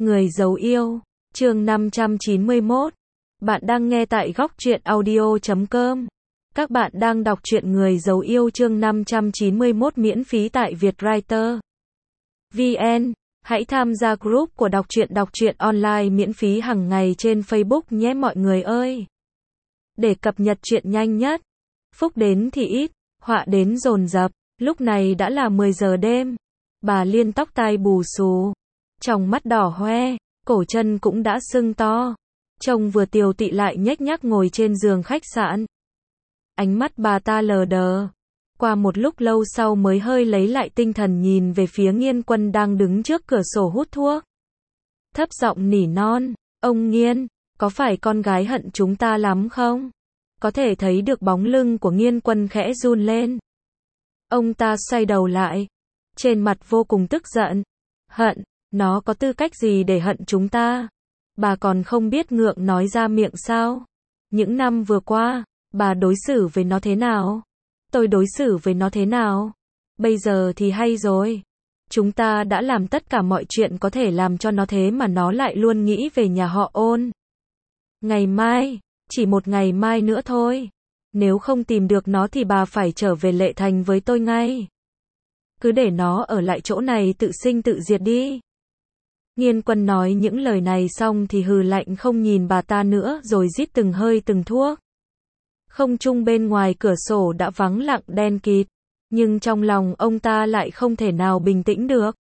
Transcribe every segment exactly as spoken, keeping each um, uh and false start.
Người giấu yêu, chương năm trăm chín mươi mốt. Bạn đang nghe tại góc truyện audio chấm com. Các bạn đang đọc truyện Người giấu yêu chương năm trăm chín mươi mốt miễn phí tại Vietwriter vê en. Hãy tham gia group của đọc truyện đọc truyện online miễn phí hàng ngày trên Facebook nhé mọi người ơi. Để cập nhật truyện nhanh nhất. Phúc đến thì ít, họa đến dồn dập. Lúc này đã là mười giờ đêm. Bà Liên tóc tai bù xù, tròng mắt đỏ hoe, cổ chân cũng đã sưng to. Trông vừa tiều tị lại nhếch nhác ngồi trên giường khách sạn. Ánh mắt bà ta lờ đờ. Qua một lúc lâu sau mới hơi lấy lại tinh thần nhìn về phía Nghiên Quân đang đứng trước cửa sổ hút thuốc. Thấp giọng nỉ non, ông Nghiên, có phải con gái hận chúng ta lắm không? Có thể thấy được bóng lưng của Nghiên Quân khẽ run lên. Ông ta xoay đầu lại, trên mặt vô cùng tức giận. Hận, nó có tư cách gì để hận chúng ta? Bà còn không biết ngượng nói ra miệng sao? Những năm vừa qua, bà đối xử với nó thế nào? Tôi đối xử với nó thế nào? Bây giờ thì hay rồi. Chúng ta đã làm tất cả mọi chuyện có thể làm cho nó thế mà nó lại luôn nghĩ về nhà họ Ôn. Ngày mai, chỉ một ngày mai nữa thôi. Nếu không tìm được nó thì bà phải trở về Lệ Thành với tôi ngay. Cứ để nó ở lại chỗ này tự sinh tự diệt đi. Nghiên Quân nói những lời này xong thì hừ lạnh không nhìn bà ta nữa rồi rít từng hơi từng thuốc. Không trung bên ngoài cửa sổ đã vắng lặng đen kịt, nhưng trong lòng ông ta lại không thể nào bình tĩnh được.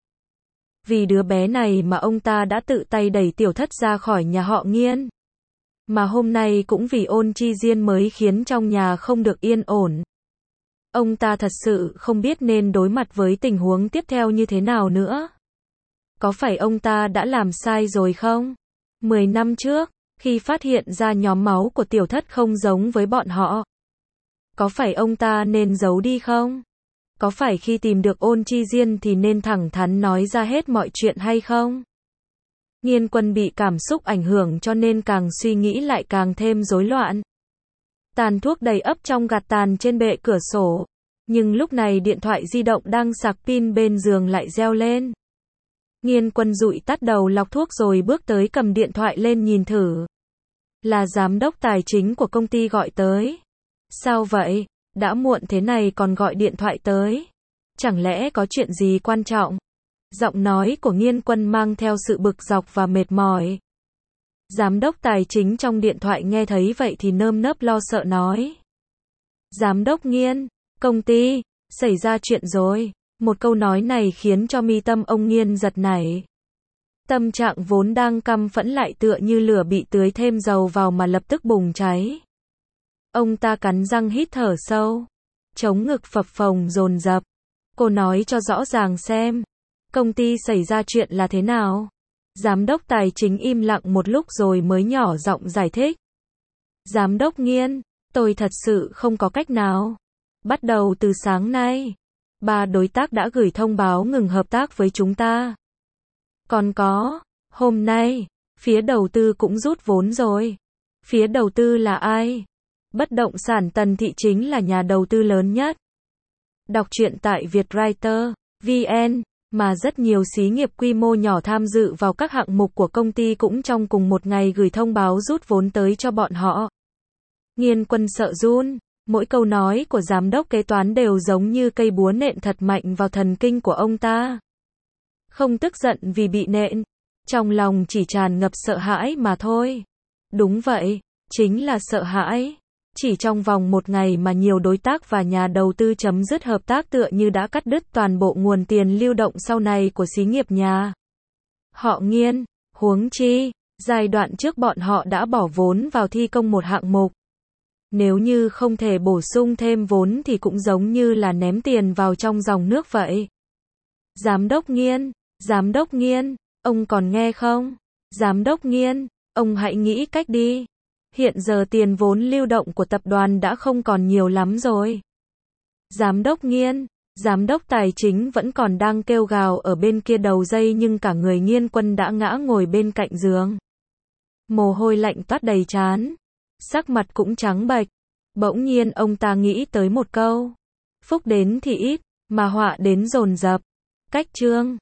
Vì đứa bé này mà ông ta đã tự tay đẩy Tiểu Thất ra khỏi nhà họ Nghiên. Mà hôm nay cũng vì Ôn Chi Diên mới khiến trong nhà không được yên ổn. Ông ta thật sự không biết nên đối mặt với tình huống tiếp theo như thế nào nữa. Có phải ông ta đã làm sai rồi không? Mười năm trước, khi phát hiện ra nhóm máu của Tiểu Thất không giống với bọn họ, có phải ông ta nên giấu đi không? Có phải khi tìm được Ôn Chi Diên thì nên thẳng thắn nói ra hết mọi chuyện hay không? Nghiên Quân bị cảm xúc ảnh hưởng cho nên càng suy nghĩ lại càng thêm rối loạn. Tàn thuốc đầy ắp trong gạt tàn trên bệ cửa sổ, nhưng lúc này điện thoại di động đang sạc pin bên giường lại reo lên. Nghiên Quân dụi tắt đầu lọc thuốc rồi bước tới cầm điện thoại lên nhìn thử. Là giám đốc tài chính của công ty gọi tới. Sao vậy? Đã muộn thế này còn gọi điện thoại tới. Chẳng lẽ có chuyện gì quan trọng? Giọng nói của Nghiên Quân mang theo sự bực dọc và mệt mỏi. Giám đốc tài chính trong điện thoại nghe thấy vậy thì nơm nớp lo sợ nói. Giám đốc Nghiên, công ty, xảy ra chuyện rồi. Một câu nói này khiến cho mi tâm ông Nghiên giật nảy. Tâm trạng vốn đang căm phẫn lại tựa như lửa bị tưới thêm dầu vào mà lập tức bùng cháy. Ông ta cắn răng hít thở sâu, chống ngực phập phồng dồn dập. Cô nói cho rõ ràng xem, công ty xảy ra chuyện là thế nào? Giám đốc tài chính im lặng một lúc rồi mới nhỏ giọng giải thích. Giám đốc Nghiên, tôi thật sự không có cách nào. Bắt đầu từ sáng nay, ba đối tác đã gửi thông báo ngừng hợp tác với chúng ta. Còn có, hôm nay, phía đầu tư cũng rút vốn rồi. Phía đầu tư là ai? Bất động sản Tần Thị chính là nhà đầu tư lớn nhất. Đọc truyện tại Vietwriter vê en, mà rất nhiều xí nghiệp quy mô nhỏ tham dự vào các hạng mục của công ty cũng trong cùng một ngày gửi thông báo rút vốn tới cho bọn họ. Nghiên Quân sợ run, mỗi câu nói của giám đốc kế toán đều giống như cây búa nện thật mạnh vào thần kinh của ông ta. Không tức giận vì bị nện, trong lòng chỉ tràn ngập sợ hãi mà thôi. Đúng vậy, chính là sợ hãi. Chỉ trong vòng một ngày mà nhiều đối tác và nhà đầu tư chấm dứt hợp tác tựa như đã cắt đứt toàn bộ nguồn tiền lưu động sau này của xí nghiệp nhà họ Nghiên. Huống chi, giai đoạn trước bọn họ đã bỏ vốn vào thi công một hạng mục. Nếu như không thể bổ sung thêm vốn thì cũng giống như là ném tiền vào trong dòng nước vậy. Giám đốc Nghiên, giám đốc Nghiên, ông còn nghe không? Giám đốc Nghiên, ông hãy nghĩ cách đi. Hiện giờ tiền vốn lưu động của tập đoàn đã không còn nhiều lắm rồi. Giám đốc Nghiên, giám đốc tài chính vẫn còn đang kêu gào ở bên kia đầu dây nhưng cả người Nghiên Quân đã ngã ngồi bên cạnh giường. Mồ hôi lạnh toát đầy trán, sắc mặt cũng trắng bệch. Bỗng nhiên ông ta nghĩ tới một câu. Phúc đến thì ít, mà họa đến dồn dập. Cách chương